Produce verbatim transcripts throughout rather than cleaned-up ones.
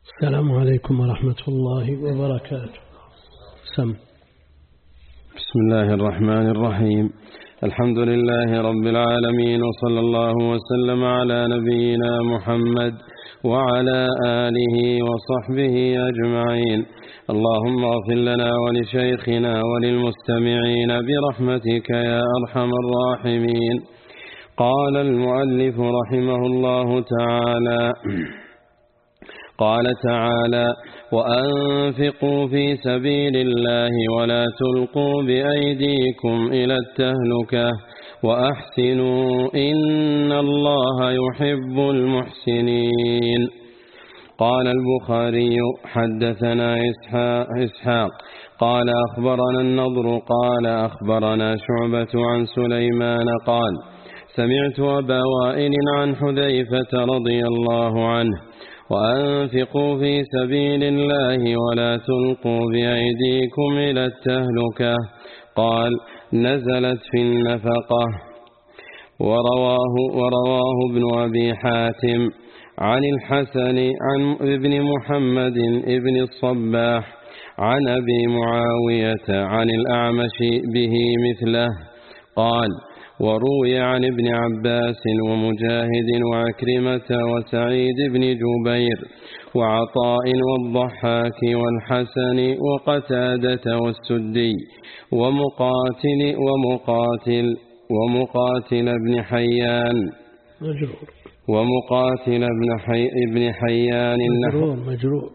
السلام عليكم ورحمة الله وبركاته. سم. بسم الله الرحمن الرحيم. الحمد لله رب العالمين، وصلى الله وسلم على نبينا محمد وعلى آله وصحبه أجمعين. اللهم اغفر لنا ولشيخنا وللمستمعين برحمتك يا أرحم الراحمين. قال المؤلف رحمه الله تعالى قال تعالى: وأنفقوا في سبيل الله ولا تلقوا بأيديكم إلى التهلكة وأحسنوا إن الله يحب المحسنين. قال البخاري: حدثنا إسحاق قال أخبرنا النضر قال أخبرنا شعبة عن سليمان قال: سمعت أبا وائل عن حذيفة رضي الله عنه: وأنفقوا في سبيل الله ولا تلقوا بأيديكم إلى التهلكة. قال: نزلت في النفقة. ورواه, ورواه ابن أبي حاتم عن الحسن عن ابن محمد ابن الصباح عن أبي معاوية عن الأعمش به مثله. قال: وروي عن ابن عباس ومجاهد وعكرمة وسعيد بن جبير وعطاء والضحاك والحسن وقتادة والسدي ومقاتل ومقاتل ومقاتل ابن حيان مجرور ومقاتل ابن حي ابن حيان مجرور مجرور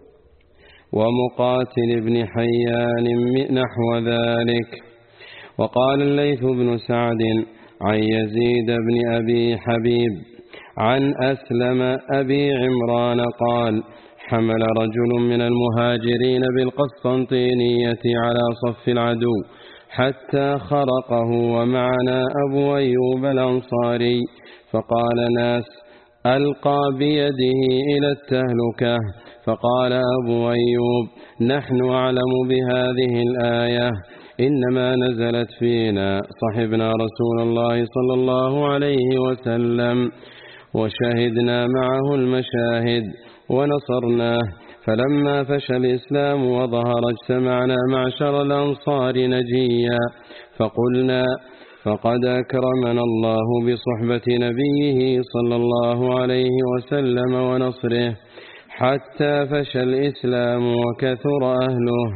ومقاتل ابن حيان نحو ذلك. وقال الليث بن سعد عن يزيد بن أبي حبيب عن أسلم أبي عمران قال: حمل رجل من المهاجرين بالقسطنطينية على صف العدو حتى خرقه ومعنا أبو أيوب الأنصاري، فقال ناس: ألقى بيده إلى التهلكة. فقال أبو أيوب: نحن أعلم بهذه الآية، إنما نزلت فينا، صحبنا رسول الله صلى الله عليه وسلم وشهدنا معه المشاهد ونصرناه، فلما فشى الإسلام وظهر اجتمعنا معشر الأنصار نجيا، فقلنا: فقد أكرمنا الله بصحبة نبيه صلى الله عليه وسلم ونصره، حتى فشى الإسلام وكثر أهله،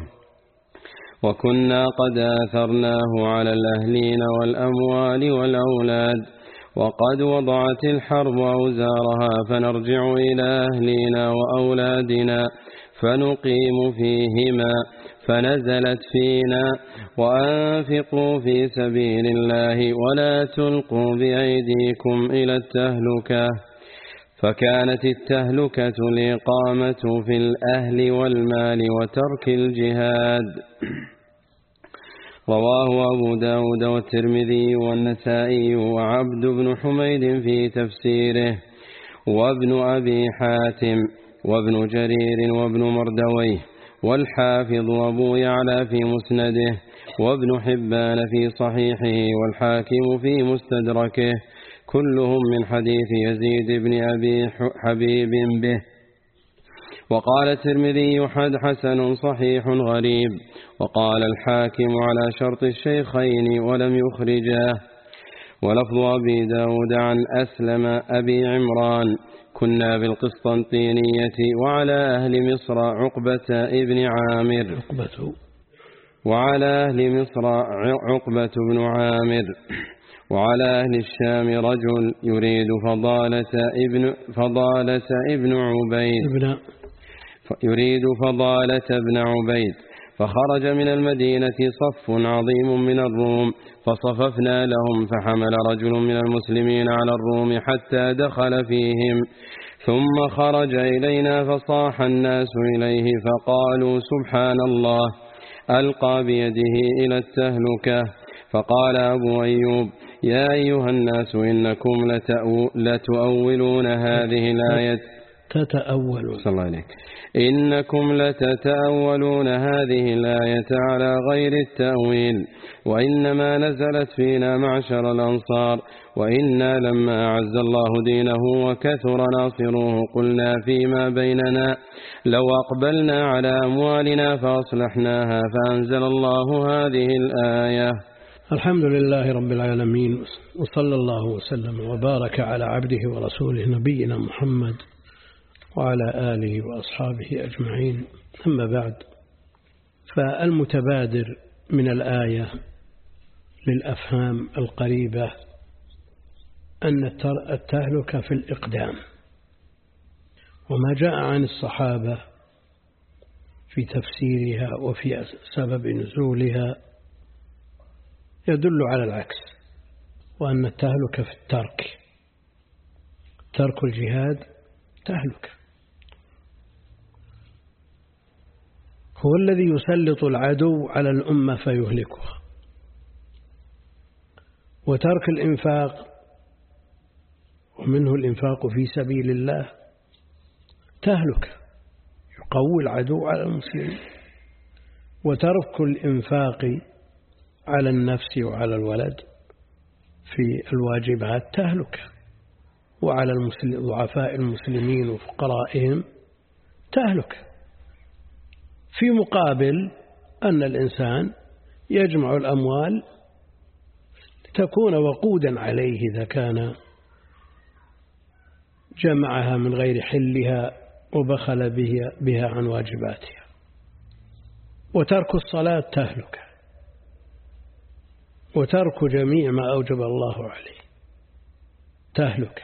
وكنا قد آثرناه على الأهلين والأموال والأولاد، وقد وضعت الحرب أوزارها، فنرجع إلى أهلنا وأولادنا فنقيم فيهما. فنزلت فينا: وأنفقوا في سبيل الله ولا تلقوا بأيديكم إلى التهلكة. فكانت التهلكة الإقامة في الأهل والمال وترك الجهاد. رواه أبو داود والترمذي والنسائي وعبد بن حميد في تفسيره، وابن أبي حاتم وابن جرير وابن مردويه والحافظ أبو يعلى في مسنده، وابن حبان في صحيحه، والحاكم في مستدركه، كلهم من حديث يزيد بن أبي حبيب به. وقال الترمذي: حد حسن صحيح غريب. وقال الحاكم على شرط الشيخين ولم يخرجاه. ولفظ أبي داود عن أسلم أبي عمران: كنا بالقسطنطينية وعلى أهل مصر عقبة ابن عامر وعلى أهل مصر عقبة بن عامر وعلى أهل الشام رجل يريد فضالة ابن فضالة ابن عبيد يريد فضالة ابن عبيد فخرج من المدينة صف عظيم من الروم، فصففنا لهم، فحمل رجل من المسلمين على الروم حتى دخل فيهم، ثم خرج إلينا فصاح الناس إليه فقالوا: سبحان الله، ألقى بيده إلى التهلكة. فقال أبو أيوب: يا أيها الناس، إنكم لتؤولون هذه الآية تتأولون. صلى الله عليك. إنكم لتتأولون هذه الآية على غير التأويل، وإنما نزلت فينا معشر الأنصار، وإنا لما أعز الله دينه وكثر ناصروه قلنا فيما بيننا لو أقبلنا على أموالنا فأصلحناها، فأنزل الله هذه الآية. الحمد لله رب العالمين، وصلى الله وسلم وبارك على عبده ورسوله نبينا محمد وعلى آله وأصحابه أجمعين. أما بعد، فالمتبادر من الآية للأفهام القريبة أن التهلكة في الإقدام، وما جاء عن الصحابة في تفسيرها وفي سبب نزولها يدل على العكس، وأن التهلكة في الترك، ترك الجهاد تهلكة. هو الذي يسلط العدو على الأمة فيهلكها، وترك الإنفاق، ومنه الإنفاق في سبيل الله، تهلكة يقوي العدو على المسلمين. وترك الإنفاق على النفس وعلى الولد في الواجبات تهلكة، وعلى ضعفاء المسلمين وفقرائهم تهلكة. في مقابل أن الإنسان يجمع الأموال تكون وقودا عليه إذا كان جمعها من غير حلها وبخل بها عن واجباتها. وترك الصلاة تهلكة، وترك جميع ما أوجب الله عليه تهلكة.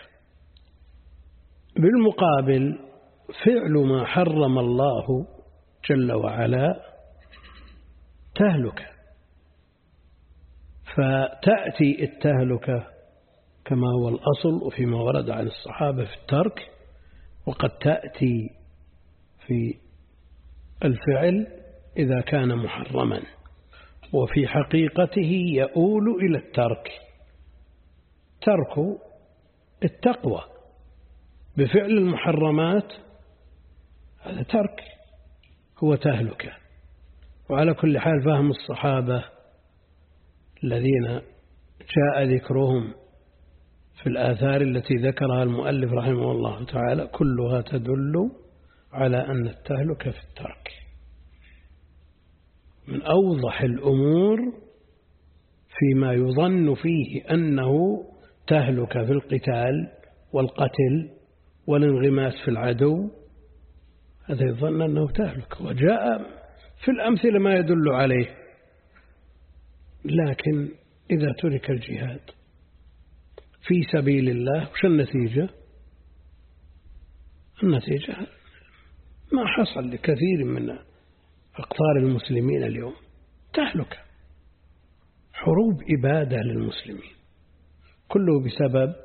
بالمقابل فعل ما حرم الله جل وعلا تهلكة. فتأتي التهلكة كما هو الأصل وفيما ورد عن الصحابة في الترك، وقد تأتي في الفعل إذا كان محرما، وفي حقيقته يؤول إلى الترك. ترك التقوى بفعل المحرمات هذا ترك، هو تهلكة. وعلى كل حال فهم الصحابة الذين جاء ذكرهم في الآثار التي ذكرها المؤلف رحمه الله تعالى كلها تدل على أن التهلكة في الترك. من أوضح الأمور فيما يظن فيه أنه تهلكة في القتال والقتل والانغماس في العدو، هذا يظن أنه تهلك، وجاء في الأمثلة ما يدل عليه. لكن إذا ترك الجهاد في سبيل الله وش النتيجة؟ النتيجة ما حصل لكثير من أقطار المسلمين اليوم، تهلكة، حروب إبادة للمسلمين، كله بسبب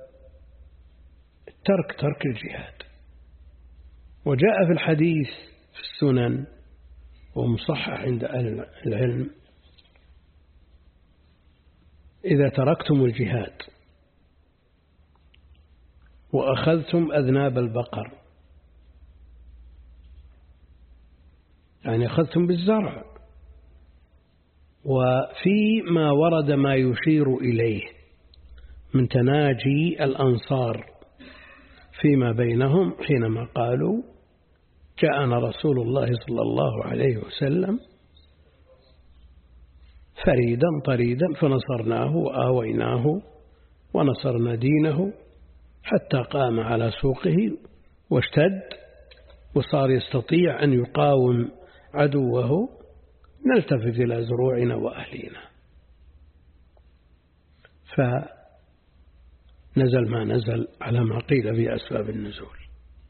ترك ترك الجهاد. وجاء في الحديث في السنن ومصحح عند أهل العلم: إذا تركتم الجهاد وأخذتم أذناب البقر، يعني أخذتم بالزرع، وفيما ورد ما يشير إليه من تناجي الأنصار فيما بينهم حينما قالوا: جاءنا رسول الله صلى الله عليه وسلم فريدا طريدا فنصرناه وآويناه ونصرنا دينه حتى قام على سوقه واشتد وصار يستطيع أن يقاوم عدوه، نلتفت إلى زروعنا وأهلنا. فنزل ما نزل على ما قيل في أسباب النزول.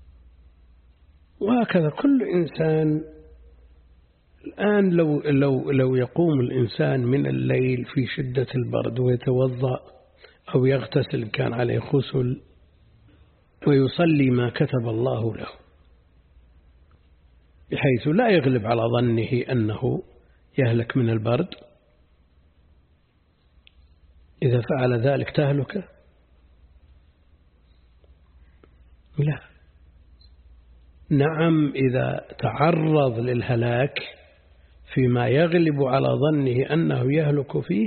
وهكذا كل إنسان الآن لو, لو, لو يقوم الإنسان من الليل في شدة البرد ويتوضأ أو يغتسل كان عليه غسل ويصلي ما كتب الله له، بحيث لا يغلب على ظنه أنه يهلك من البرد، إذا فعل ذلك تهلكه؟ لا، نعم إذا تعرض للهلاك فيما يغلب على ظنه أنه يهلك فيه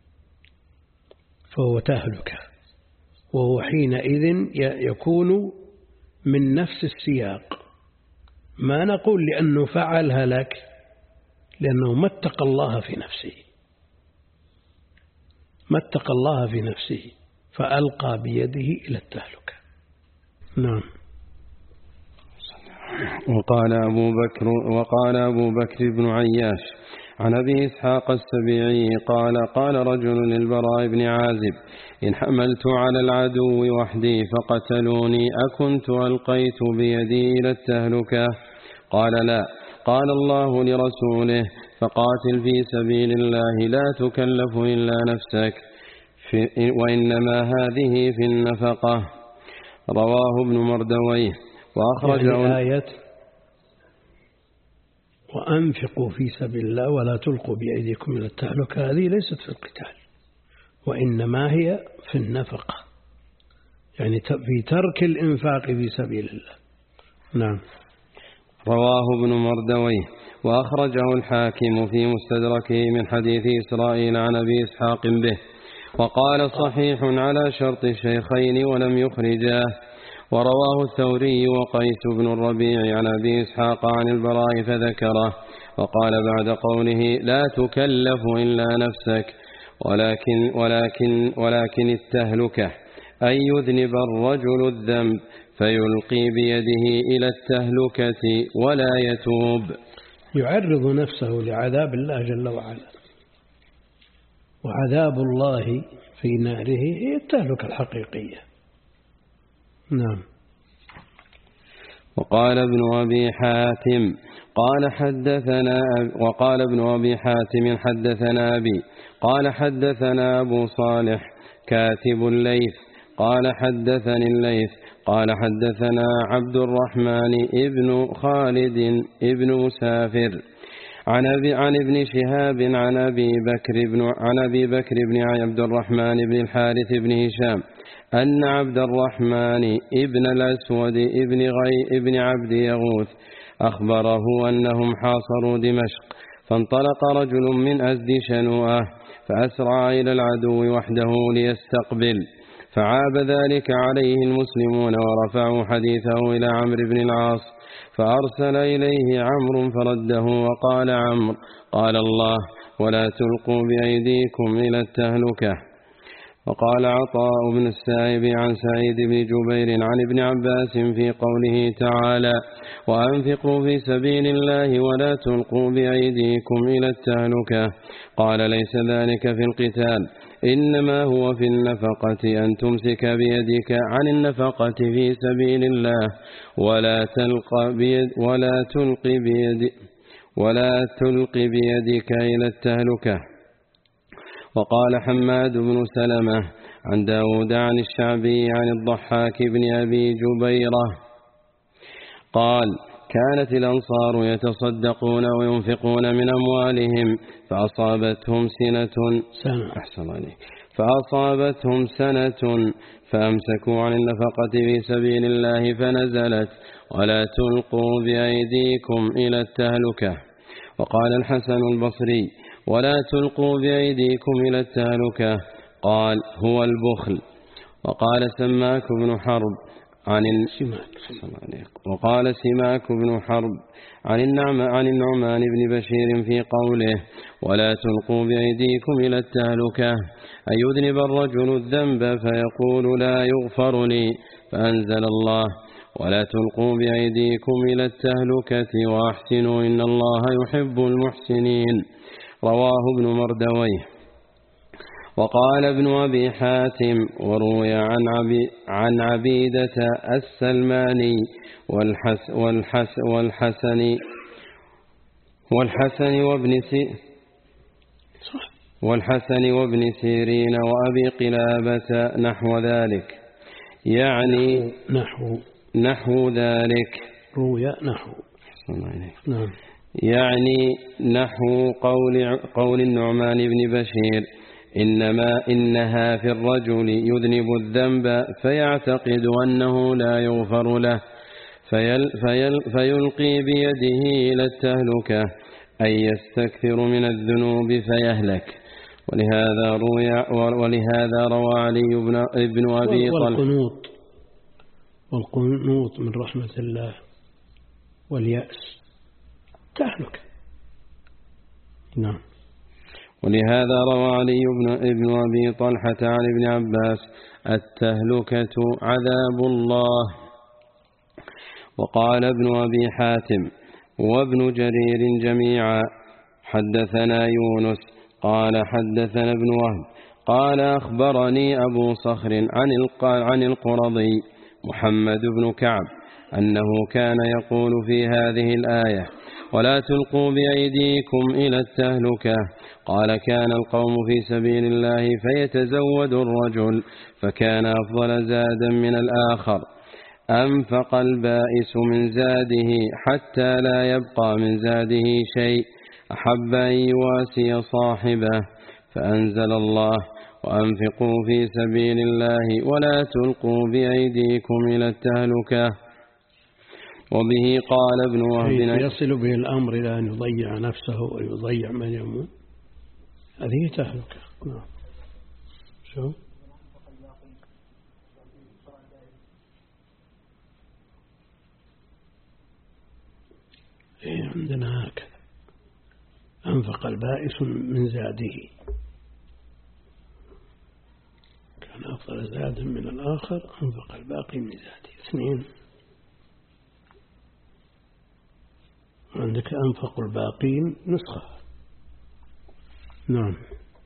فهو تهلكه، وهو حينئذ يكون من نفس السياق. ما نقول لأنه فعل هلك، لأنه ما اتقى الله في نفسه، ما اتقى الله في نفسه فألقى بيده إلى التهلكة. نعم. وقال أبو بكر وقال أبو بكر بن عياش عن أبي إسحاق السبيعي قال قال رجل للبراء بن عازب: إن حملت على العدو وحدي فقتلوني أكنت ألقيت بيدي إلى التهلكة؟ قال: لا. قال الله لرسوله: فقاتل في سبيل الله لا تكلف إلا نفسك، وإنما هذه في النفقة. رواه ابن مردويه وأخرجه يعني آية وأنفقوا في سبيل الله ولا تلقوا بأيديكم إلى التهلكة هذه ليست في القتال، وإنما هي في النفقة، يعني في ترك الإنفاق في سبيل الله. نعم. رواه ابن مردويه وأخرجه الحاكم في مستدركه من حديث إسرائيل عن أبي إسحاق به، وقال صحيح على شرط الشيخين ولم يخرجاه. ورواه الثوري وقيس بن الربيع عن أبي إسحاق عن البراء فذكره، وقال بعد قوله لا تكلف إلا نفسك ولكن, ولكن, ولكن التهلكة أن يذنب الرجل الذنب فيلقي بيده إلى التهلكة ولا يتوب، يعرض نفسه لعذاب الله جل وعلا، وعذاب الله في ناره هي التهلكة الحقيقية. نعم. وقال ابن أبي حاتم قال حدثنا وقال ابن أبي حاتم حدثنا أبي قال حدثنا أبو صالح كاتب الليث قال حدثني الليث قال حدثنا عبد الرحمن ابن خالد ابن مسافر عن أبي عن ابن شهاب عن أبي بكر بن عن أبي بكر بن عبد الرحمن بن الحارث بن هشام أن عبد الرحمن ابن الأسود ابن غي ابن عبد يغوث أخبره أنهم حاصروا دمشق، فانطلق رجل من أزد شنوءة فأسرع إلى العدو وحده ليستقبل، فعاب ذلك عليه المسلمون ورفعوا حديثه إلى عمرو بن العاص، فأرسل إليه عمرو فرده وقال عمرو: قال الله: ولا تلقوا بأيديكم إلى التهلكة. وقال عطاء بن السائب عن سعيد بن جبير عن ابن عباس في قوله تعالى: وأنفقوا في سبيل الله ولا تلقوا بأيديكم إلى التهلكة، قال: ليس ذلك في القتال، إنما هو في النفقة، أن تمسك بيدك عن النفقة في سبيل الله ولا تلقى بيد ولا تلقي بيد ولا تلقي بيدك إلى التهلكة. وقال حماد بن سلمة عن داود عن الشعبي عن الضحاك بن أبي جبيرة قال: كانت الأنصار يتصدقون وينفقون من أموالهم فأصابتهم سنة أحسن عليك فأصابتهم سنة فأمسكوا عن النفقة في سبيل الله فنزلت: ولا تلقوا بأيديكم إلى التهلكة. وقال الحسن البصري: ولا تلقوا بأيديكم إلى التهلكة، قال: هو البخل. وقال سماك بن حرب عن وقال سماك بن حرب عن النعم عن النعمان بن بشير في قوله: ولا تلقوا بأيديكم إلى التهلكة، أن يذنب الرجل الذنب فيقول لا يغفر لي، فأنزل الله: ولا تلقوا بأيديكم إلى التهلكة وأحسنوا إن الله يحب المحسنين. رواه ابن مردويه. وقال ابن أبي حاتم: وروي عن, عبي عن عبيدة السلماني والحس والحس والحسن والحسن وابن سي والحسن وابن سيرين وأبي قلابة نحو ذلك، يعني نحو نحو ذلك روي نحو نعم يعني نحو قول قول النعمان بن بشير: إنما إنها في الرجل يذنب الذنب فيعتقد أنه لا يغفر له، فيل فيل فيلقي بيده إلى التهلكة أي يستكثر من الذنوب فيهلك. ولهذا روي ولهذا روى علي بن ابن أبي طلحة والقنوط والقنوط من رحمة الله واليأس تهلك. نعم. ولهذا روى علي بن ابن أبي طلحة عن ابن عباس التهلكة عذاب الله. وقال ابن أبي حاتم وابن جرير جميعا حدثنا يونس قال حدثنا ابن وهب قال أخبرني أبو صخر عن القرظي محمد بن كعب أنه كان يقول في هذه الآية ولا تلقوا بأيديكم إلى التهلكة. قال كان القوم في سبيل الله فيتزود الرجل فكان أفضل زادا من الآخر أنفق البائس من زاده حتى لا يبقى من زاده شيء أحب أن يواسي صاحبه. فأنزل الله وأنفقوا في سبيل الله ولا تلقوا بأيديكم إلى التهلكة. وبه قال ابن وهب يصل به الأمر إلى أن يضيع نفسه ويضيع من يموت، هذه تهلكة. نعم. شو إيه عندنا هكذا أنفق البائس من زاده كان أفضل زاد من الآخر أنفق الباقي من زاده اثنين. عندك أنفق الباقين نسخة. نعم.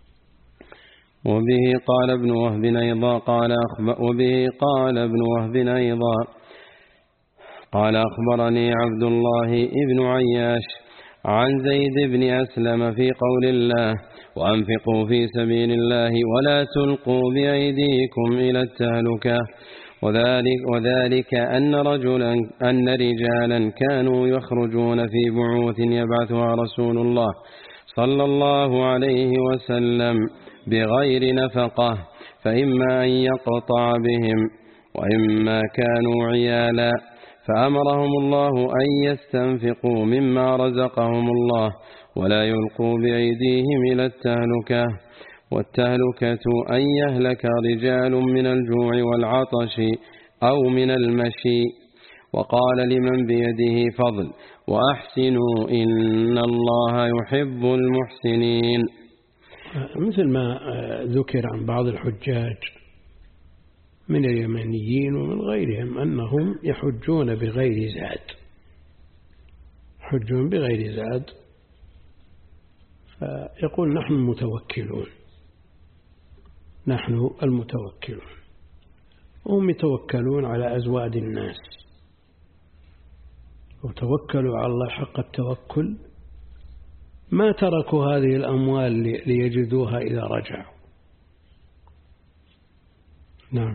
وبه قال ابن وهب أيضا قال أخبر وبه قال ابن وهب أيضا قال أخبرني عبد الله ابن عياش عن زيد بن أسلم في قول الله وأنفقوا في سبيل الله ولا تلقوا بأيديكم إلى التهلكة. وذلك, وذلك أن رجلا أن رجالا كانوا يخرجون في بعوث يبعثها رسول الله صلى الله عليه وسلم بغير نفقة فإما أن يقطع بهم وإما كانوا عيالا فأمرهم الله أن يستنفقوا مما رزقهم الله ولا يلقوا بأيديهم إلى التهلكة. والتهلكة أن يهلك رجال من الجوع والعطش أو من المشي. وقال لمن بيده فضل وأحسنوا إن الله يحب المحسنين. مثل ما ذكر عن بعض الحجاج من اليمنيين ومن غيرهم أنهم يحجون بغير زاد يحجون بغير زاد فيقول نحن المتوكلون نحن المتوكلون وهم يتوكلون على أزواد الناس وتوكلوا على الله حق التوكل ما تركوا هذه الأموال ليجدوها إذا رجعوا. نعم.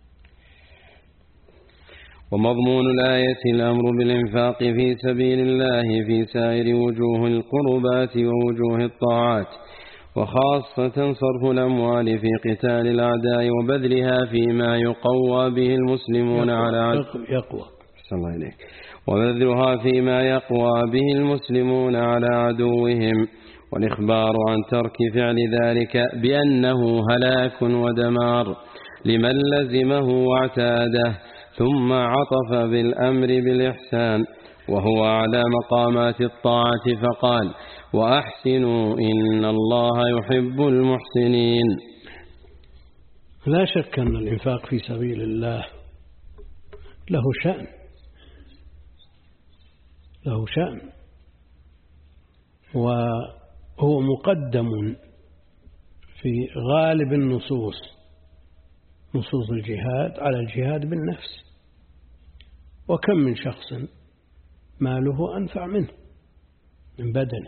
ومضمون الآية الأمر بالإنفاق في سبيل الله في سائر وجوه القربات ووجوه الطاعات وخاصة صرف الأموال في قتال الأعداء وبذلها فيما يقوى به المسلمون على عدو يقوى الله إليك وبذلها فيما يقوى به المسلمون على عدوهم والإخبار عن ترك فعل ذلك بأنه هلاك ودمار لمن لزمه واعتاده. ثم عطف بالأمر بالإحسان وهو على مقامات الطاعة فقال وأحسنوا إن الله يحب المحسنين. لا شك أن الإنفاق في سبيل الله له شأن له شأن وهو مقدم في غالب النصوص نصوص الجهاد على الجهاد بالنفس. وكم من شخص ماله أنفع منه من بدنه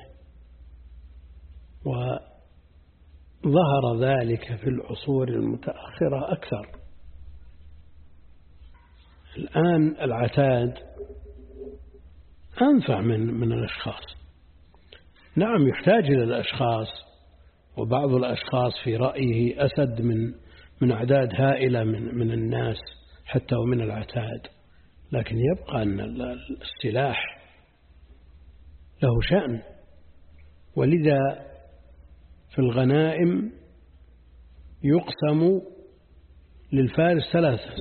وظهر ذلك في العصور المتأخرة أكثر. الآن العتاد أنفع من من الأشخاص. نعم يحتاج إلى الأشخاص وبعض الأشخاص في رأيه أسد من من أعداد هائلة من من الناس حتى ومن العتاد، لكن يبقى أن السلاح له شأن، ولذا في الغنائم يقسم للفارس ثلاثة،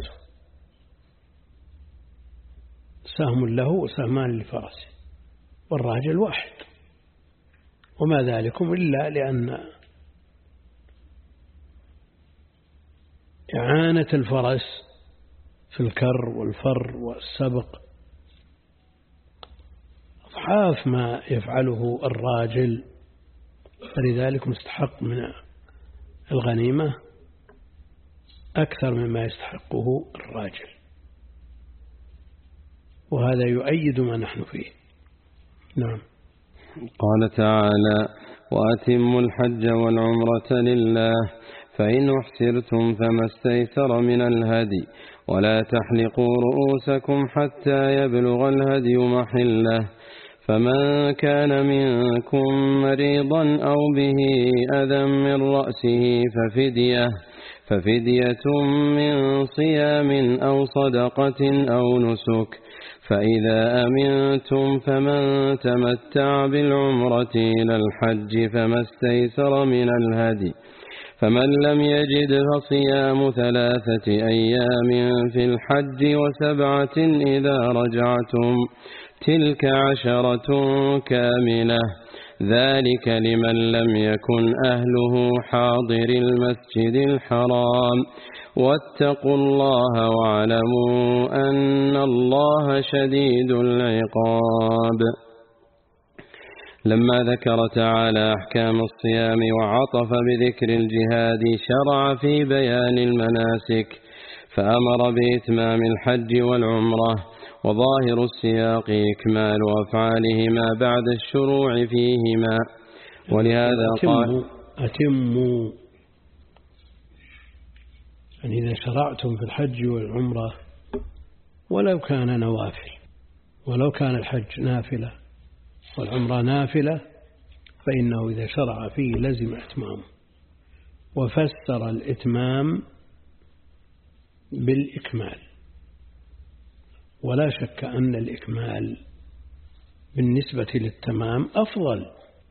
سهم له وسهمان لفرسه، والراجل واحد، وما ذلكم إلا لأن إعانة الفرس في الكر والفر والسبق أضعاف ما يفعله الراجل، فلذلك مستحق من الغنيمة أكثر مما يستحقه الراجل، وهذا يؤيد ما نحن فيه. نعم. قال تعالى: وأتموا الحج والعمرة لله فإن أحسرتم فما استيسر من الهدي ولا تحلقوا رؤوسكم حتى يبلغ الهدي محله، فمن كان منكم مريضا أو به أذى من رأسه ففدية ففدية من صيام أو صدقة أو نسك، فإذا أمنتم فمن تمتع بالعمرة إلى الحج فما استيسر من الهدي، فمن لم يجد فصيام ثلاثة أيام في الحج وسبعة إذا رجعتم، تلك عشرة كاملة، ذلك لمن لم يكن أهله حاضر المسجد الحرام، واتقوا الله واعلموا أن الله شديد العقاب. لما ذكر تعالى أحكام الصيام وعطف بذكر الجهاد شرع في بيان المناسك، فأمر بإتمام الحج والعمرة، وظاهر السياق إكمال أفعالهما بعد الشروع فيهما، ولهذا قال: أتموا، يعني إذا شرعتم في الحج والعمرة ولو كان نوافل، ولو كان الحج نافلة والعمرة نافلة، فإنه إذا شرع فيه لزم إتمامه، وفسر الإتمام بالإكمال، ولا شك أن الإكمال بالنسبة للتمام أفضل،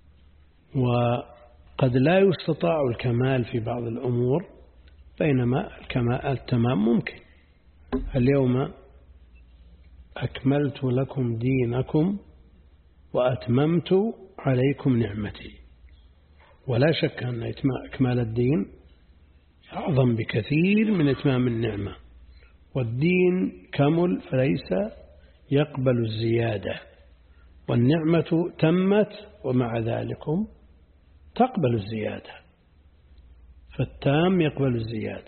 وقد لا يستطاع الكمال في بعض الأمور، بينما التمام ممكن. اليوم أكملت لكم دينكم وأتممت عليكم نعمتي، ولا شك أن إكمال الدين أعظم بكثير من إتمام النعمة، والدين كمل فليس يقبل الزيادة، والنعمة تمت ومع ذلك تقبل الزيادة، فالتام يقبل الزيادة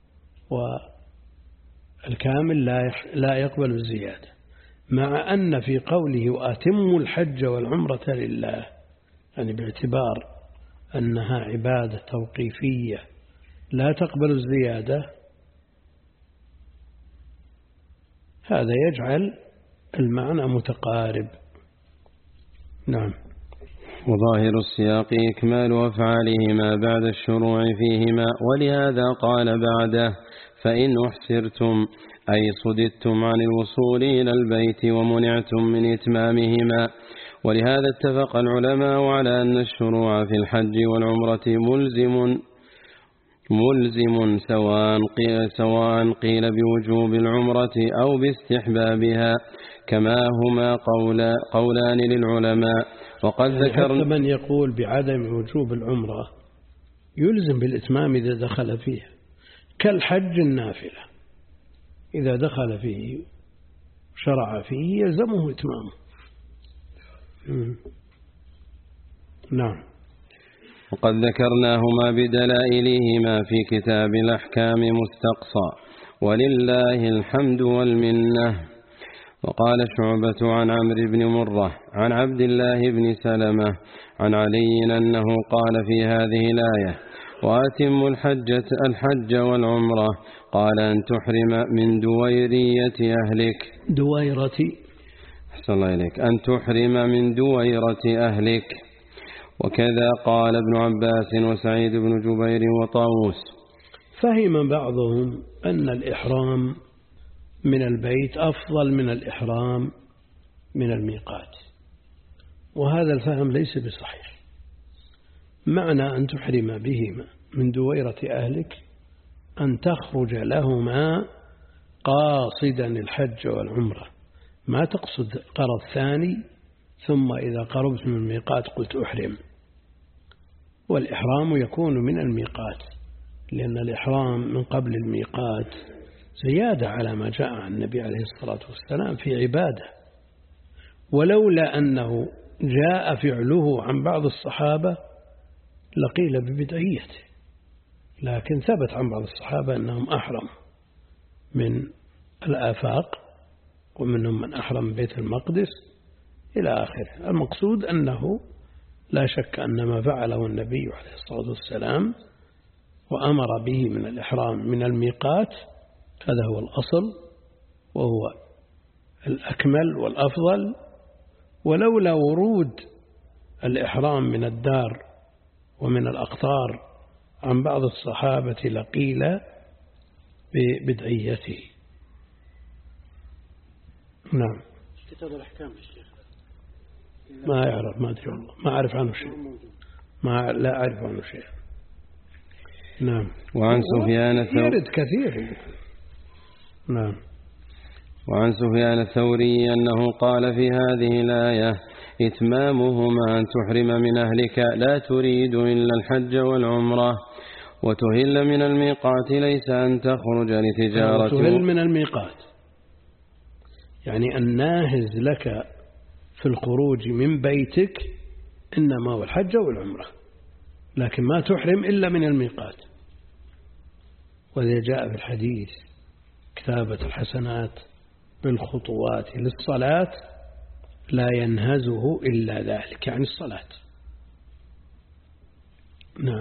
والكامل لا يقبل الزيادة، مع أن في قوله وأتموا الحج والعمرة لله، يعني باعتبار أنها عبادة توقيفية لا تقبل الزيادة، هذا يجعل المعنى متقارب. نعم. وظاهر السياق إكمال أفعالهما بعد الشروع فيهما، ولهذا قال بعده: فإن أحسرتم، أي صددتم عن الوصول إلى البيت ومنعتم من إتمامهما. ولهذا اتفق العلماء على أن الشروع في الحج والعمرة ملزم ملزم سواء قيل, سواء قيل بوجوب العمرة أو باستحبابها، كما هما قول قولان للعلماء. وقد ذكر من يقول بعدم وجوب العمرة يلزم بالإتمام إذا دخل فيها، كالحج النافلة إذا دخل فيه شرع فيه يلزمه إتمامه. نعم. وقد ذكرناهما بدلائلهما في كتاب الأحكام مستقصى، ولله الحمد والمنة. وقال شعبة عن عمرو بن مرة عن عبد الله بن سلمة عن علي أنه قال في هذه الآية: وأتموا الحجة الحج والعمرة، قال أن تحرم من دويرية أهلك دويرة أحسن الله إليك أن تحرم من دويرة أهلك. وكذا قال ابن عباس وسعيد بن جبير وطاووس. فهم بعضهم أن الإحرام من البيت أفضل من الإحرام من الميقات، وهذا الفهم ليس بصحيح. معنى أن تحرم بهما من دويرة أهلك أن تخرج لهما قاصدا الحج والعمرة، ما تقصد قرض ثاني ثم إذا قربت من الميقات قلت أحرم. والإحرام يكون من الميقات، لأن الإحرام من قبل الميقات زيادة على ما جاء عن النبي عليه الصلاة والسلام في عبادة، ولولا أنه جاء فعله عن بعض الصحابة لقيل ببدعيته، لكن ثبت عن بعض الصحابة أنهم أحرموا من الآفاق، ومنهم من أحرم بيت المقدس إلى آخره. المقصود أنه لا شك أن ما فعله النبي عليه الصلاة والسلام وأمر به من الإحرام من الميقات هذا هو الأصل وهو الأكمل والأفضل، ولولا ورود الإحرام من الدار ومن الأقطار عن بعض الصحابة لقيل ببدعيته. نعم. كتاب الأحكام الشيخ ما يعرف، ما أدري والله، ما أعرف عنه شيء، ما لا أعرف عنه شيء. نعم. وعن سفيان الثوري يرد كثير. نعم. وعن سفيان الثوري أنه قال في هذه الآية إتمامهما أن تحرم من أهلك لا تريد إلا الحج والعمرة وتهل من الميقات ليس أن تخرج لتجارة. وتهل من الميقات يعني الناهز لك في الخروج من بيتك إنما هو الحج والعمرة، لكن ما تحرم إلا من الميقات. وإذا جاء في الحديث كتابة الحسنات بالخطوات للصلاة لا ينهزه إلا ذلك، يعني الصلاة. نعم.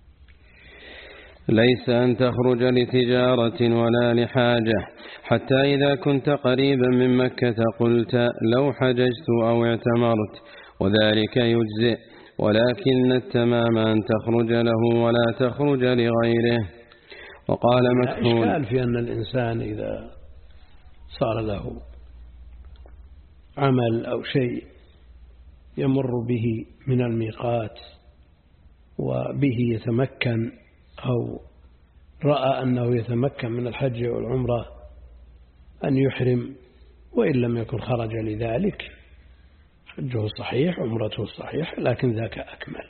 ليس أن تخرج لتجارة ولا لحاجة، حتى إذا كنت قريبا من مكة قلت لو حججت أو اعتمرت، وذلك يجزئ، ولكن التمام أن تخرج له ولا تخرج لغيره. وقال مكحول إشكال في أن الإنسان إذا صار له عمل أو شيء يمر به من الميقات وبه يتمكن أو رأى أنه يتمكن من الحج والعمرة أن يحرم، وإن لم يكن خرج لذلك حجه صحيح عمرته صحيح، لكن ذاك أكمل.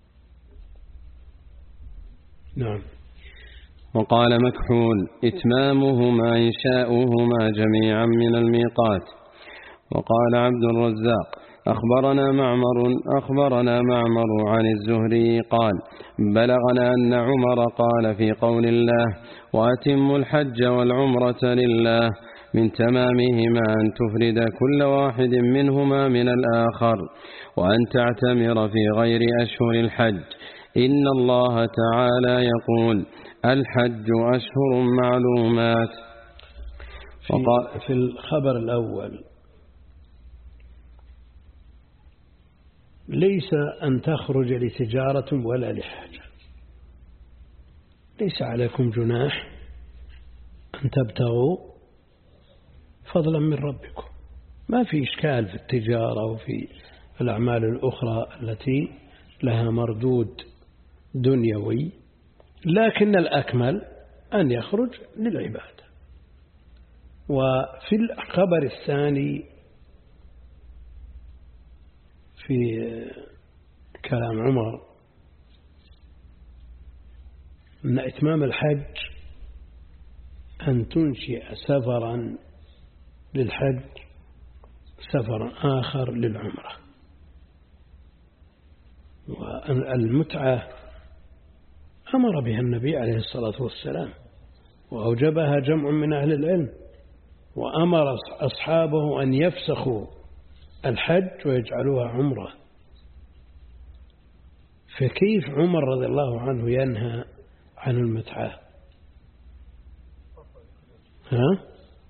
نعم. وقال مكحول إتمامهما إنشاؤهما جميعا من الميقات. وقال عبد الرزاق أخبرنا معمر أخبرنا معمر عن الزهري قال بلغنا أن عمر قال في قول الله وأتم الحج والعمرة لله من تمامهما أن تفرد كل واحد منهما من الآخر وأن تعتمر في غير أشهر الحج. إن الله تعالى يقول الحج أشهر معلومات. وقال في الخبر الأول ليس أن تخرج لتجارة ولا لحاجة، ليس عليكم جناح أن تبتغوا فضلا من ربكم، ما في إشكال في التجارة وفي الأعمال الأخرى التي لها مردود دنيوي، لكن الأكمل أن يخرج للعبادة. وفي الخبر الثاني في كلام عمر أن إتمام الحج أن تنشئ سفرا للحج سفرا آخر للعمرة. والمتعة أمر بها النبي عليه الصلاة والسلام وأوجبها جمع من أهل العلم، وأمر أصحابه أن يفسخوا الحج ويجعلوها عمرة. فكيف عمر رضي الله عنه ينهى عن المتعة؟ ها؟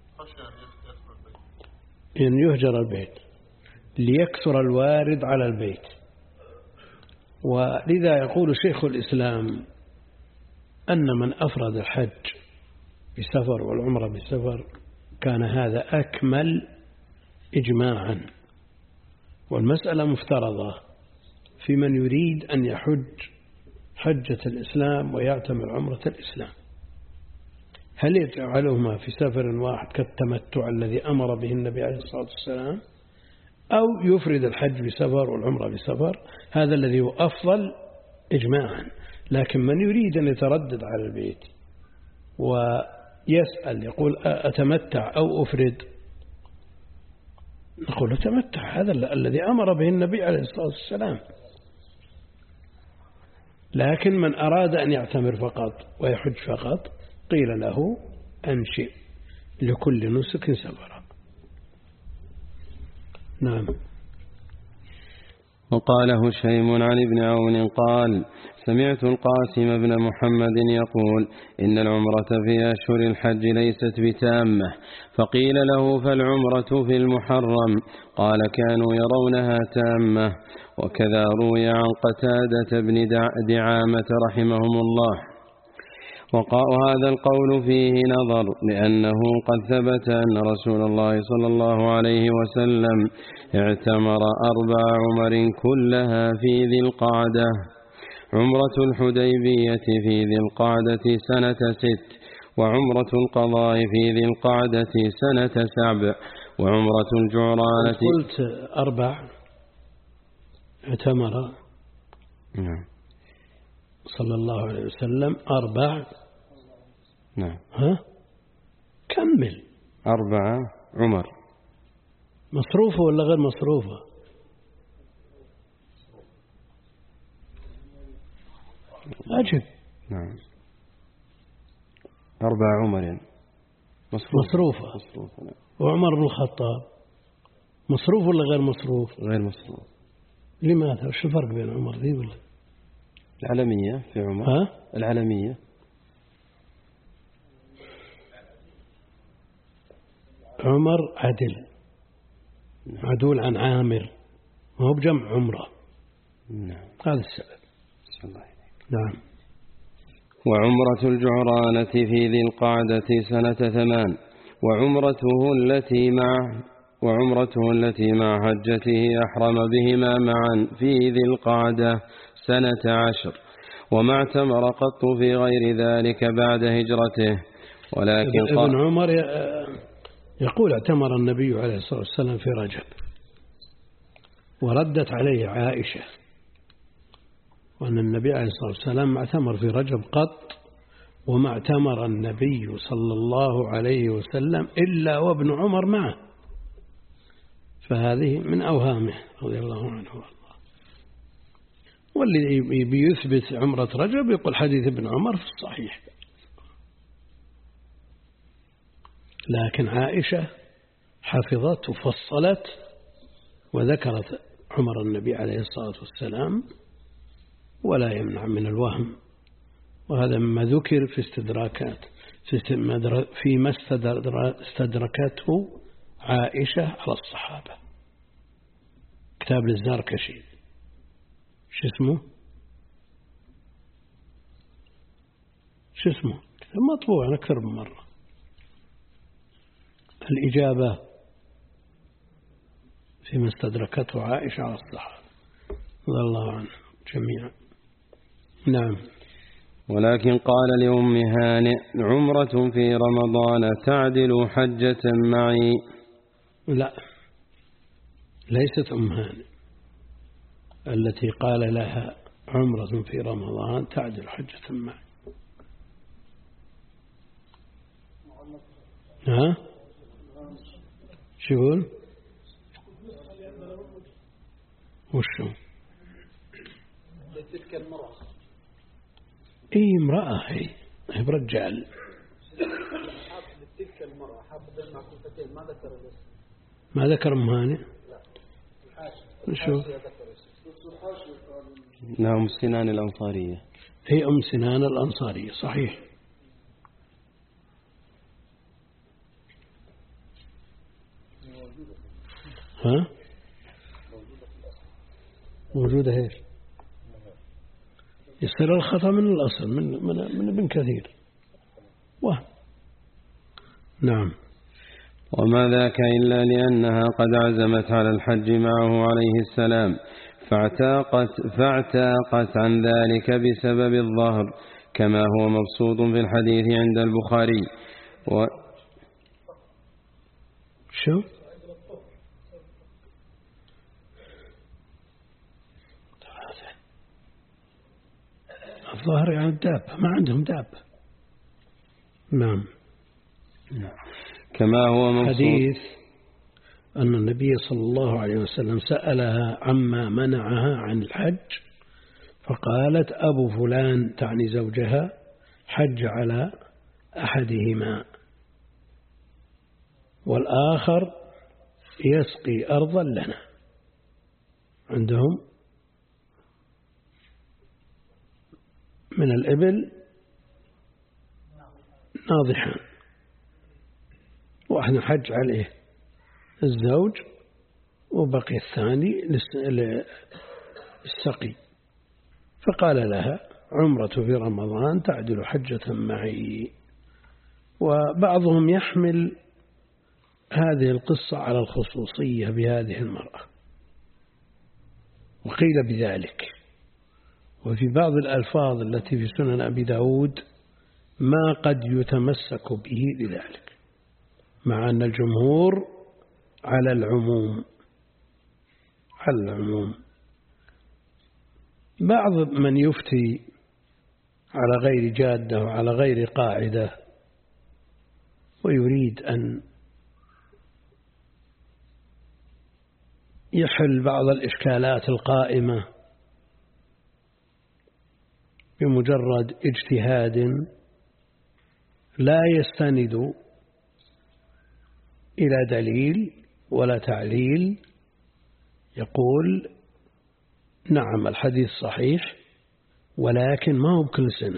أن يهجر البيت ليكثر الوارد على البيت. ولذا يقول شيخ الإسلام أن من أفرد الحج بسفر والعمرة بسفر كان هذا أكمل إجماعا. والمسألة مفترضة في من يريد أن يحج حجة الإسلام ويعتمر عمرة الإسلام، هل يجعلهما في سفر واحد كالتمتع الذي أمر به النبي عليه الصلاة والسلام، أو يفرد الحج بسفر والعمرة بسفر؟ هذا الذي هو أفضل إجماعا. لكن من يريد أن يتردد على البيت ويسأل يقول أتمتع أو أفرد، نقول تمتع، هذا الذي أمر به النبي عليه الصلاة والسلام. لكن من أراد أن يعتمر فقط ويحج فقط قيل له أنشئ لكل نسك سفرا. نعم. وقال هشيم عن ابن عون قال سمعت القاسم بن محمد يقول إن العمرة في أشهر الحج ليست بتامة، فقيل له فالعمرة في المحرم؟ قال كانوا يرونها تامة. وكذا روي عن قتادة بن دعامة رحمهم الله. وهذا القول فيه نظر، لأنه قد ثبت أن رسول الله صلى الله عليه وسلم اعتمر أربع عمر كلها في ذي القعدة: عمرة الحديبية في ذي القعدة سنة ست، وعمرة القضاء في ذي القعدة سنة سبع، وعمرة الجعرانة. قلت أربع اعتمر نعم صلى الله عليه وسلم أربع. نعم. ها كمل. أربعة عمر. مصروفة ولا غير مصروفة؟ أجب. نعم أربع عمر يعني. مصروفة. مصروفة. مصروفة. نعم. وعمر بن الخطاب مصروف ولا غير مصروف؟ غير مصروف. لماذا؟ وش الفرق بين عمر ذي ولا؟ العلمية في عمر. ها؟ العلمية. عمر عدل، عدول عن عامر، ما هو بجمع عمره. نعم. هذا السبب. الله. نعم. وعمرة الجعرانة في ذي القعدة سنة ثمان، وعمرته التي مع وعمرته التي مع حجته أحرم بهما معا في ذي القعدة سنة عشر، وما اعتمر قط في غير ذلك بعد هجرته. ولكن ابن عمر يقول اعتمر النبي عليه الصلاة والسلام في رجب، وردت عليه عائشة وأن النبي عليه الصلاة والسلام ما اعتمر في رجب قط، وما اعتمر النبي صلى الله عليه وسلم إلا وابن عمر معه، فهذه من أوهامه رضي الله عنه والله. والذي بيثبت عمرة رجب يقول حديث ابن عمر في الصحيح. لكن عائشة حفظت وفصلت وذكرت عمر النبي عليه الصلاة والسلام، ولا يمنع من الوهم، وهذا مما ذكر في استدراكات فيما استدركته عائشة على الصحابة. كتاب للزركشي شو اسمه شو اسمه كتاب مطبوع أكثر من مرة، الإجابة فيما استدركته عائشة على الصحابة رضي الله عنهم جميعا. نعم. ولكن قال لأم هانئ عمرة في رمضان تعدل حجة معي. لا، ليست أم هانئ التي قال لها عمرة في رمضان تعدل حجة معي. ها شو يقول؟ وشو؟ تلك المرأة. اي امرأة، هي هي برجال. تلك المرأة حافظ المعكوفتين ما ذكر الاسم. ما ذكر ام هانئ؟ لا. شو؟ نعم أم سنان الأنصارية. هي أم سنان الأنصارية صحيح. ها؟ موجودة ايش؟ يصير الخطأ من الأصل من من من ابن كثير. وهم. نعم. وما ذاك إلا لأنها قد عزمت على الحج معه عليه السلام فاعتاقت, فاعتاقت عن ذلك بسبب الظهر كما هو مبسوط في الحديث عند البخاري. و شو الظهر يعني الدابة، ما عندهم دابة. نعم. كما هو مبسوط حديث أن النبي صلى الله عليه وسلم سألها عما منعها عن الحج فقالت أبو فلان تعني زوجها حج على أحدهما والآخر يسقي أرضا لنا. عندهم من الإبل ناضحان، واحد حج عليه الزوج وبقي الثاني للسقي، فقال لها عمرة في رمضان تعدل حجة معي. وبعضهم يحمل هذه القصة على الخصوصية بهذه المرأة وقيل بذلك. وفي بعض الألفاظ التي في سنن أبي داود ما قد يتمسك به لذلك، مع أن الجمهور على العموم على العموم. بعض من يفتي على غير جادة وعلى غير قاعدة ويريد أن يحل بعض الإشكالات القائمة بمجرد اجتهاد لا يستند إلى دليل ولا تعليل، يقول نعم الحديث صحيح ولكن ما هو بكل سنة.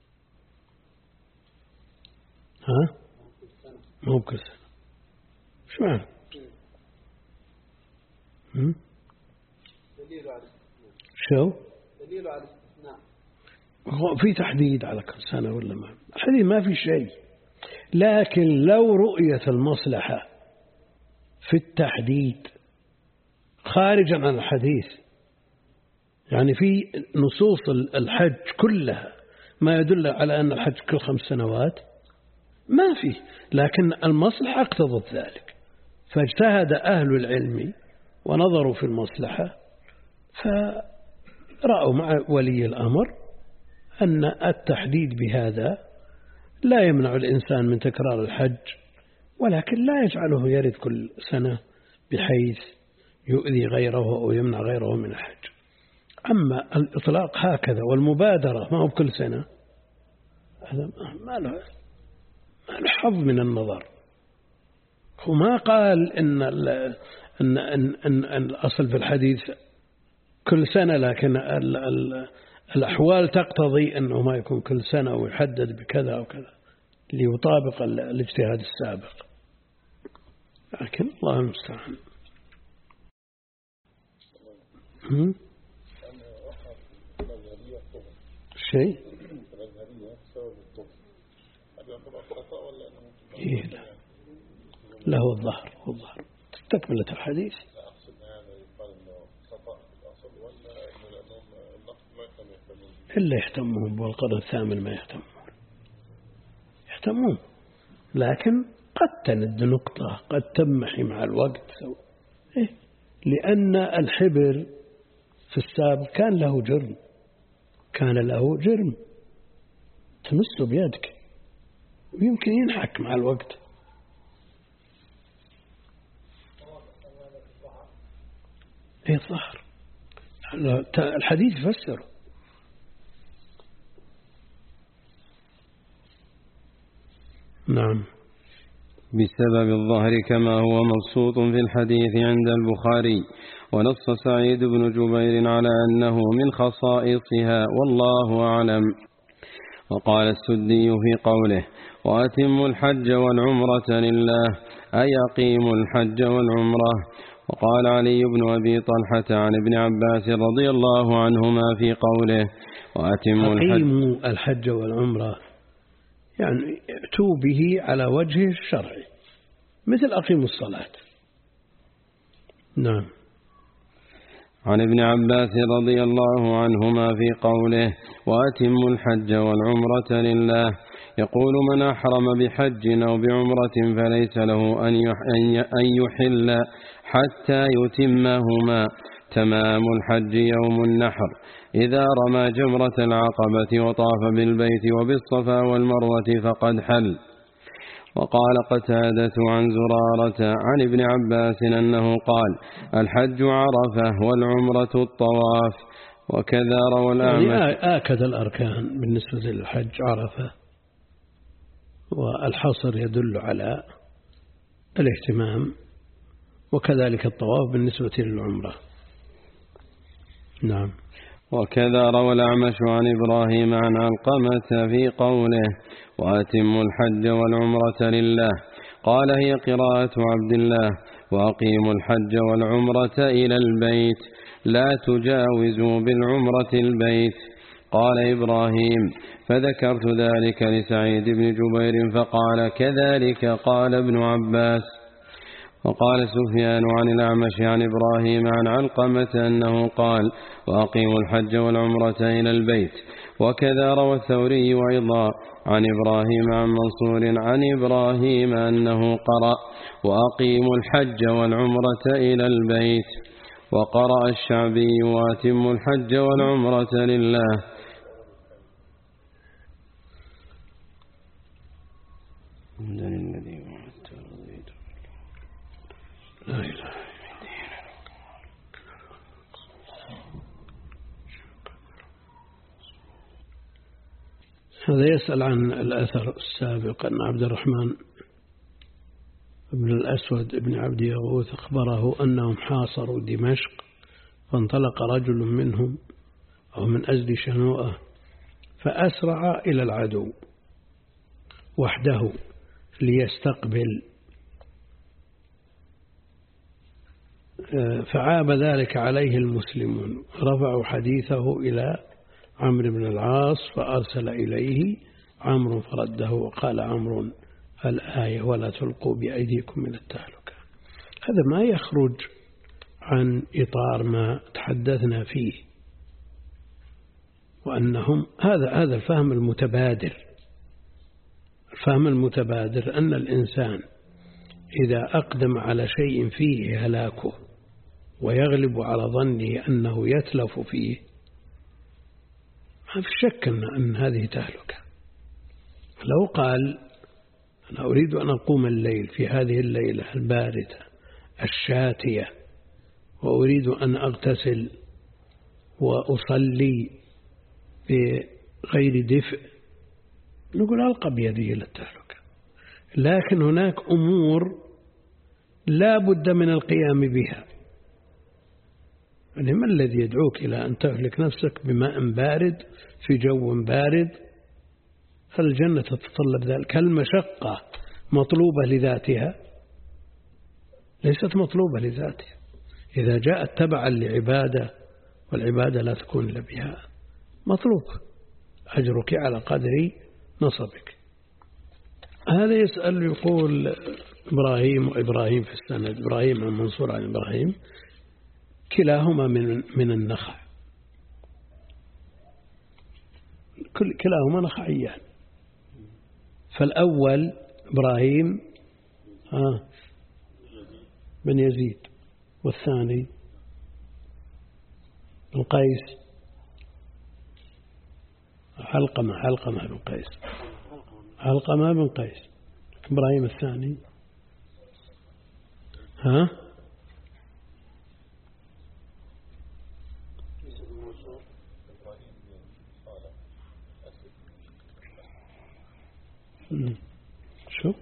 ها؟ ما هو بكل سنة. شو معنى؟ شو؟ دليل على الاستثناء. في تحديد على كل سنة ولا ما؟ الحديث ما في شيء، لكن لو رؤية المصلحة في التحديد خارجا عن الحديث، يعني في نصوص الحج كلها ما يدل على أن الحج كل خمس سنوات ما فيه، لكن المصلحة اقتضت ذلك، فاجتهد أهل العلم ونظروا في المصلحة فرأوا مع ولي الأمر أن التحديد بهذا لا يمنع الإنسان من تكرار الحج، ولكن لا يجعله يرد كل سنة بحيث يؤذي غيره أو يمنع غيره من الحج. أما الإطلاق هكذا والمبادرة ما هو بكل سنة، هذا ما له ما له حظ من النظر. هو ما قال إن ال إن إن إن الأصل في الحديث كل سنة، لكن ال ال الأحوال تقتضي أنه ما يكون كل سنة ويحدد بكذا أو كذا ليطابق الاجتهاد السابق، لكن الله المستعان. شيء إيه لا له الظهر والظهر تكملة الحديث. إلا يهتمون والقرن الثامن ما يهتمون يهتمون لكن قد تند نقطة قد تمحي مع الوقت. إيه؟ لأن الحبر في السابق كان له جرم كان له جرم تمسه بيدك ويمكن ينحك مع الوقت. إيه الظهر الحديث يفسره. نعم بسبب الظهر كما هو مبسوط في الحديث عند البخاري. ونص سعيد بن جبير على أنه من خصائصها والله أعلم. وقال السدي في قوله وأتم الحج والعمرة لله أي أقيموا الحج والعمرة. وقال علي بن أبي طلحة عن ابن عباس رضي الله عنهما في قوله وأتموا الحج, الحج والعمرة يعني ائتوا به على وجه الشرعي مثل أقيموا الصلاة. نعم. عن ابن عباس رضي الله عنهما في قوله وأتموا الحج والعمرة لله، يقول من أحرم بحج أو بعمرة فليس له أن يحل حتى يتمهما. تمام الحج يوم النحر إذا رمى جمرة العقبة وطاف بالبيت وبالصفا والمروة فقد حل. وقال قتادة عن زرارة عن ابن عباس أنه قال الحج عرفة والعمرة الطواف. وكذا روى الأعمش. يعني آكد الأركان بالنسبة للحج عرفة، والحصر يدل على الاهتمام، وكذلك الطواف بالنسبة للعمرة. نعم. وكذا روى الأعمش عن إبراهيم عن علقمة في قوله وأتموا الحج والعمرة لله، قال هي قراءة عبد الله وأقيموا الحج والعمرة إلى البيت لا تجاوزوا بالعمرة البيت. قال إبراهيم فذكرت ذلك لسعيد بن جبير فقال كذلك قال ابن عباس. وقال سفيان عن الأعمش عن إبراهيم عن علقمة أنه قال وأقيموا الحج والعمرة إلى البيت. وكذا روى الثوري أيضا عن إبراهيم عن منصور عن إبراهيم أنه قرأ وأقيموا الحج والعمرة إلى البيت. وقرأ الشعبي وأتموا الحج والعمرة لله. لا إله. هذا يسأل عن الأثر السابق أن عبد الرحمن بن الأسود بن عبد يغوث أخبره أنهم حاصروا دمشق، فانطلق رجل منهم أو من أزد شنوءة فأسرع إلى العدو وحده ليستقبل، فعاب ذلك عليه المسلمون، رفعوا حديثه إلى عمرو بن العاص فأرسل إليه عمرو فرده، وقال عمرو الآية ولا تلقوا بأيديكم من التهلكة. هذا ما يخرج عن إطار ما تحدثنا فيه، وأنهم هذا هذا الفهم المتبادر. الفهم المتبادر أن الإنسان إذا أقدم على شيء فيه هلاكه ويغلب على ظنه أنه يتلف فيه، ما في شك أن هذه تهلكة. لو قال أنا أريد أن أقوم الليل في هذه الليلة الباردة الشاتية وأريد أن أغتسل وأصلي بغير دفء، نقول ألقى بيدي إلى التهلكة. لكن هناك أمور لا بد من القيام بها. يعني ما الذي يدعوك إلى أن تهلك نفسك بماء بارد في جو بارد؟ الجنة تتطلب ذلك. المشقة مطلوبة لذاتها؟ ليست مطلوبة لذاتها. إذا جاءت تبعا لعبادة، والعبادة لا تكون إلا بها، مطلوب أجرك على قدر نصبك. هذا يسأل يقول إبراهيم وإبراهيم في السند، إبراهيم عن منصور عن إبراهيم، كلاهما من من النخع، كل كلاهما نخعيان. فالأول إبراهيم آه بن يزيد، والثاني بن قيس، علقمة علقمة بن قيس، علقمة بن قيس. إبراهيم الثاني ها شو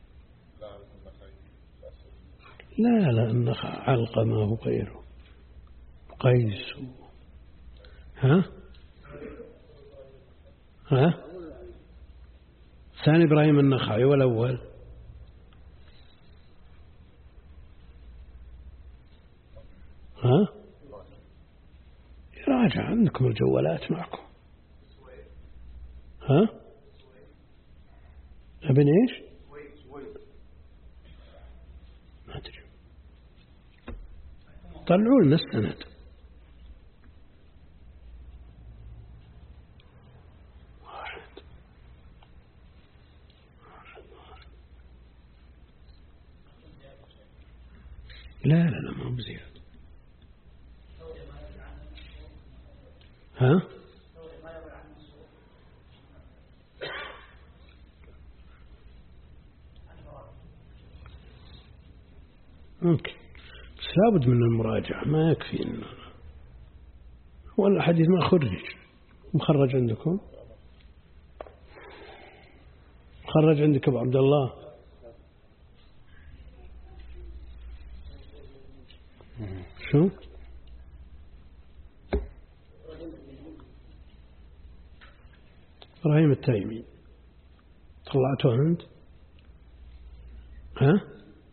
لا لا النخع علقمة وغيره قيس. ها ها ثاني إبراهيم النخعي والأول ها يراجع عندكم الجوالات معكم. ها ابن ايش طلعوا لنا السند. لا لا لا ما هو بزيادة. ها؟ ممكن، بس لابد من المراجعة، ما يكفي إنه ولا حديث ما خرج. مخرج عندكم؟ مخرج عندك أبو عبد الله؟ شو؟ إبراهيم التيمي طلعته أنت؟ ها؟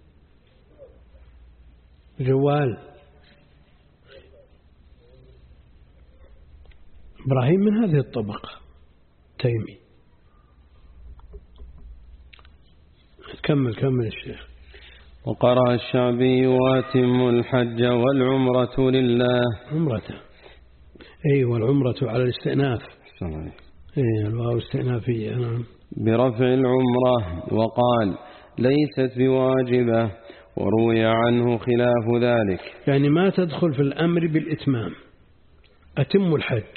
جوال إبراهيم من هذه الطبقة تيمي. كمل كمل الشيخ. وقرأ الشعبي واتم الحج والعمرة لله. عمرته أي والعمرة على الاستئناف. أي الواو استئنافية. نعم. برفع العمرة وقال ليست بواجبة، وروي عنه خلاف ذلك. يعني ما تدخل في الأمر بالإتمام. أتم الحج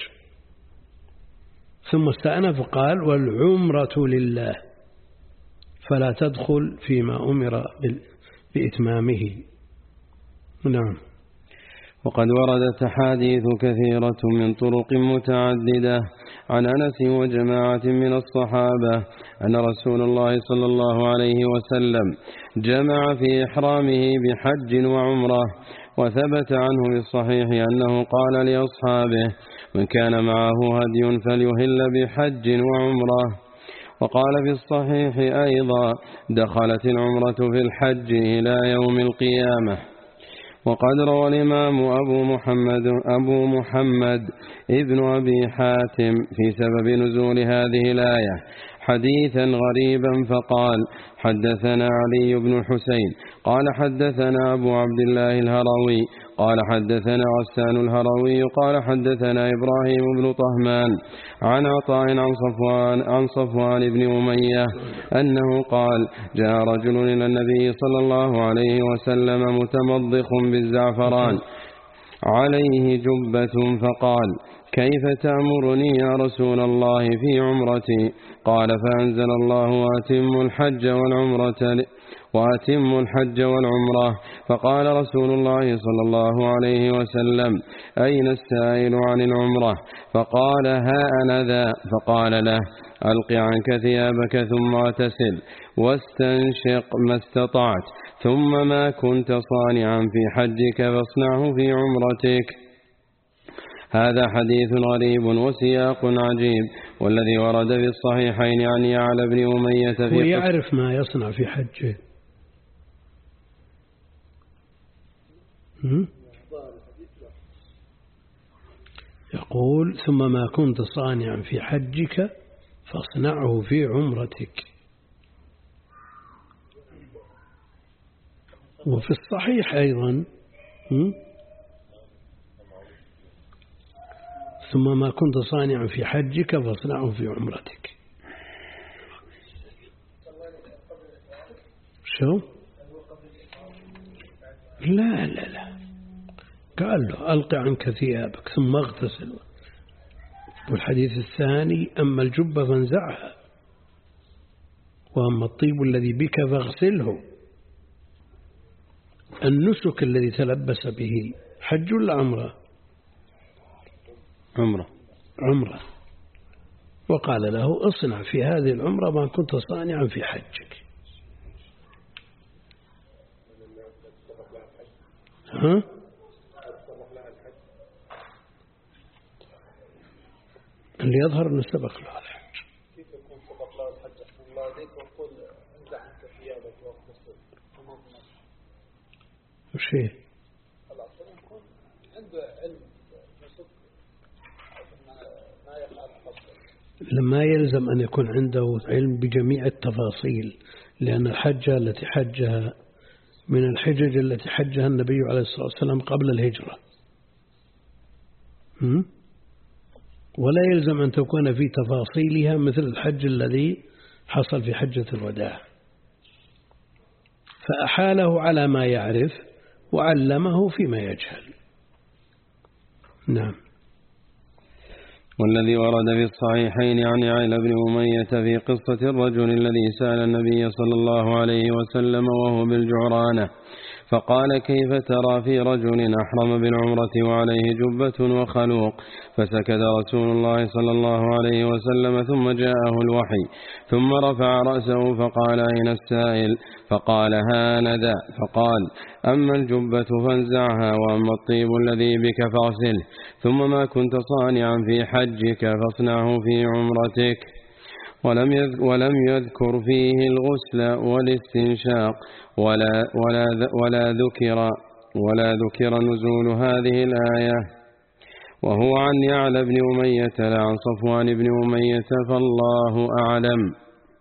ثم استأنف قال والعمرة لله، فلا تدخل فيما أمر بإتمامه. نعم. وقد وردت أحاديث كثيرة من طرق متعددة عن أنس وجماعة من الصحابة أن رسول الله صلى الله عليه وسلم جمع في إحرامه بحج وعمرة. وثبت عنه بالصحيح أنه قال لأصحابه من كان معه هدي فليهل بحج وعمرة. وقال في الصحيح أيضا دخلت العمرة في الحج إلى يوم القيامة. وقد روى الإمام أبو محمد, أبو محمد ابن أبي حاتم في سبب نزول هذه الآية حديثا غريبا فقال حدثنا علي بن الحسين قال حدثنا أبو عبد الله الهروي قال حدثنا غسان الهروي قال حدثنا إبراهيم بن طهمان عن عطاء عن صفوان, عن صفوان بن أمية أنه قال جاء رجل إلى النبي صلى الله عليه وسلم متمضخ بالزعفران عليه جبة فقال كيف تأمرني يا رسول الله في عمرتي؟ قال فأنزل الله وأتم الحج والعمرة وأتم الحج والعمرة. فقال رسول الله صلى الله عليه وسلم أين السائل عن العمرة؟ فقال ها أنا ذا. فقال له ألق عنك ثيابك ثم اغتسل واستنشق ما استطعت، ثم ما كنت صانعا في حجك فاصنعه في عمرتك. هذا حديث غريب وسياق عجيب، والذي ورد في الصحيحين عن يعلى بن أمية في هو يعرف ما يصنع في حجه. يقول ثم ما كنت صانعا في حجك فاصنعه في عمرتك. وفي الصحيح أيضا ثم ما كنت صانعا في حجك فاصنعه في عمرتك. شو؟ لا لا لا، قال له ألق عنك ثيابك ثم اغتسل. والحديث الثاني أما الجبة فانزعها وأما الطيب الذي بك فاغسله. النسك الذي تلبس به حج ولا عمره؟ عمره. عمره. وقال له اصنع في هذه العمرة ما كنت صانعا في حجك. ها؟ اللي يظهر أنه سبق له الحج. كيف يكون سبق له الحج؟ الله يديك وقل انزع عنك ثيابك واغتسل. وش هي؟ خلاص يكون عنده علم نسك ما يفعل حجه. لما يلزم أن يكون عنده علم بجميع التفاصيل، لأن الحجة التي حجها من الحجج التي حجها النبي عليه الصلاة والسلام قبل الهجرة، ولا يلزم أن تكون في تفاصيلها مثل الحج الذي حصل في حجة الوداع، فأحاله على ما يعرف وعلمه فيما يجهل. نعم. والذي ورد في الصحيحين عن يعلى بن أمية في قصة الرجل الذي سأل النبي صلى الله عليه وسلم وهو بالجعرانة فقال: كيف ترى في رجل أحرم بالعمرة وعليه جبة وخلوق؟ فسكت رسول الله صلى الله عليه وسلم ثم جاءه الوحي ثم رفع رأسه فقال: أين السائل؟ فقال: هانذا. فقال: أما الجبة فانزعها، وأما الطيب الذي بك فاغسله، ثم ما كنت صانعا في حجك فاصنعه في عمرتك. ولم يذكر فيه الغسل والاستنشاق ولا, ولا, ولا, ذكر ولا ذكر نزول هذه الآية، وهو عن يعلى بن أمية لا عن صفوان بن أمية، فالله أعلم.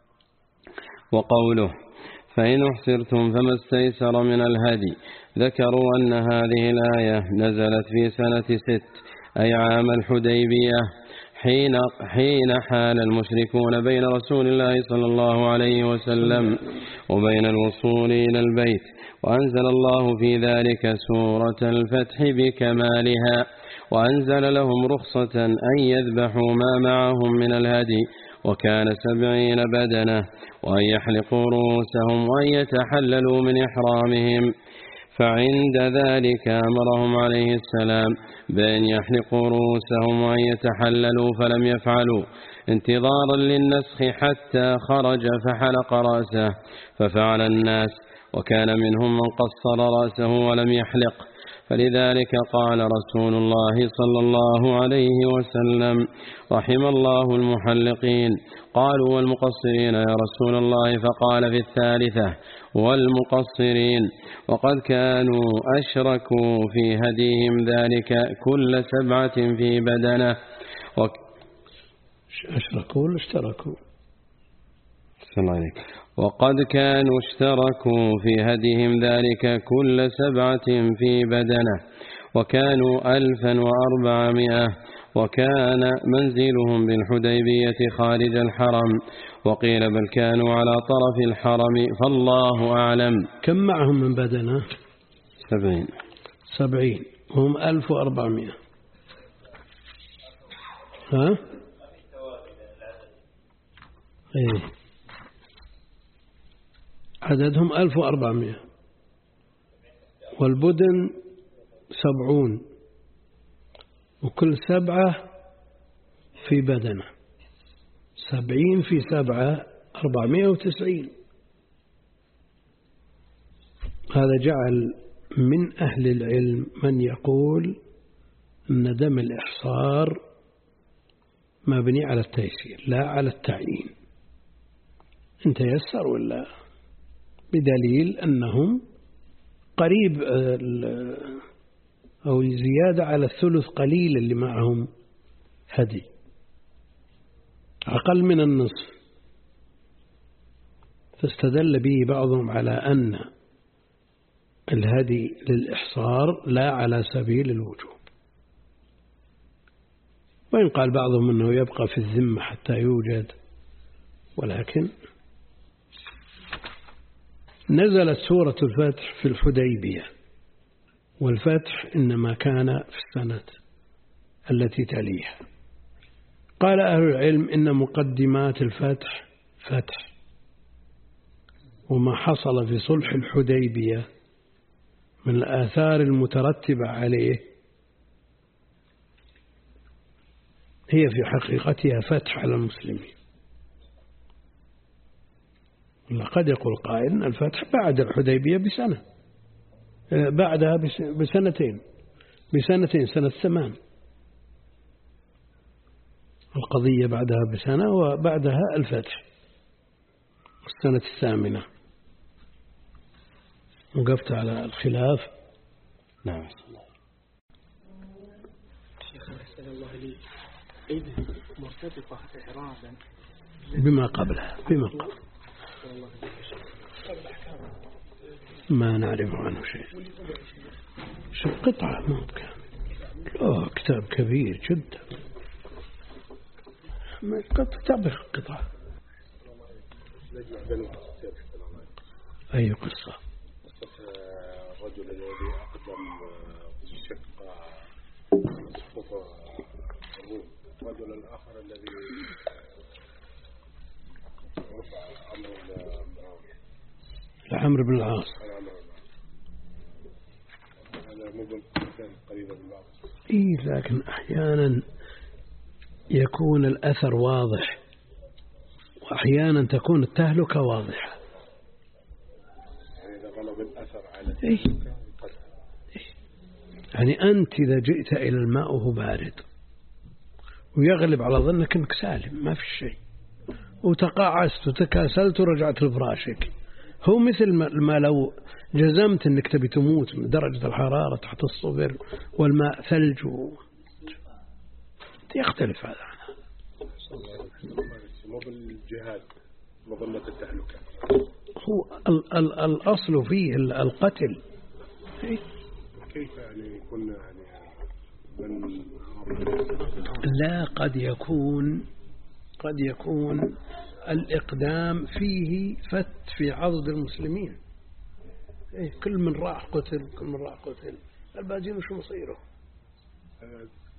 وقوله: فإن احصرتم فما استيسر من الهدي، ذكروا أن هذه الآية نزلت في سنة ست، أي عام الحديبية، حين حين حال المشركون بين رسول الله صلى الله عليه وسلم وبين الوصول إلى البيت، وأنزل الله في ذلك سورة الفتح بكمالها، وأنزل لهم رخصة أن يذبحوا ما معهم من الهدي، وكان سبعين بدنة، وأن يحلقوا رؤوسهم وأن يتحللوا من إحرامهم. فعند ذلك أمرهم عليه السلام بأن يحلقوا رؤوسهم وأن يتحللوا، فلم يفعلوا انتظارا للنسخ حتى خرج فحلق رأسه، ففعل الناس، وكان منهم من قصر رأسه ولم يحلق. فلذلك قال رسول الله صلى الله عليه وسلم: رحم الله المحلقين. قالوا: والمقصرين يا رسول الله؟ فقال في الثالثة: والمقصرين. وقد كانوا أشركوا في هديهم ذلك كل سبعة في بدنة. وك... أشركوا ولا اشتركوا؟ وقد كانوا اشتركوا في هديهم ذلك كل سبعة في بدنة، وكانوا ألفا وأربعمائة، وكان منزلهم بالحديبية خارج الحرم، وقيل بل كانوا على طرف الحرم، فالله أعلم. كم معهم من بدنة؟ سبعين سبعين هم ألف وأربعمائة. ها؟ ايه، عددهم ألف وأربعمائة، والبدن سبعون، وكل سبعة في بدنة، سبعين في سبعة أربعمائة وتسعين. هذا جعل من أهل العلم من يقول أن دم الإحصار مبني على التيسير لا على التعيين، إن تيسر ولا، بدليل أنهم قريب أو زيادة على الثلث قليل اللي معهم هدي، أقل من النصف، فاستدل به بعضهم على أن الهدي للإحصار لا على سبيل الوجوب، وإن قال بعضهم أنه يبقى في الذمة حتى يوجد. ولكن نزلت سورة الفتح في الحديبية، والفتح إنما كان في السنة التي تليها. قال أهل العلم إن مقدمات الفتح فتح، وما حصل في صلح الحديبية من الآثار المترتبة عليه هي في حقيقتها فتح على المسلمين. قد يقول قائل الفتح بعد الحديبية بسنة، بعدها بسنتين بسنتين سنة ثمان، القضية بعدها بسنة وبعدها الفتح السنة الثامنة. وقفت على الخلاف. نعم. شيخ أحسن الله لي، إذ مرتبطة إعرابا بما قبلها بما قبل ما نعرف عنه شيء. شو قطعة مو بكامل. لا كتاب كبير جدا. ما كتاب قطعة. أي قصة؟ قصة رجل الذي أقدم شق صفوف الروم، رجل الآخر الذي رفع أمر لعمرو بن العاص. هذا مدن قريبة من بعض. إيه لكن أحيانا يكون الأثر واضح وأحيانا تكون التهلكة واضحة. يعني إذا غلب الأثر على إيه؟ يعني أنت إذا جئت إلى الماء وهو بارد ويغلب على ظنك أنك سالم ما في شيء وتقاعست وتكاسلت ورجعت لفراشك، هو مثل ما لو جزمت أنك تبي تموت من درجة الحرارة تحت الصفر والماء ثلج و... يختلف هذا عنها. مو بالجهاد مظلة التهلكة، هو ال ال الأصل فيه القتل. كيف يعني يكون يعني من لا قد يكون قد يكون الإقدام فيه فت في عضد المسلمين. إيه كل من راح قتل كل من راح قتل الباقين وش مصيره؟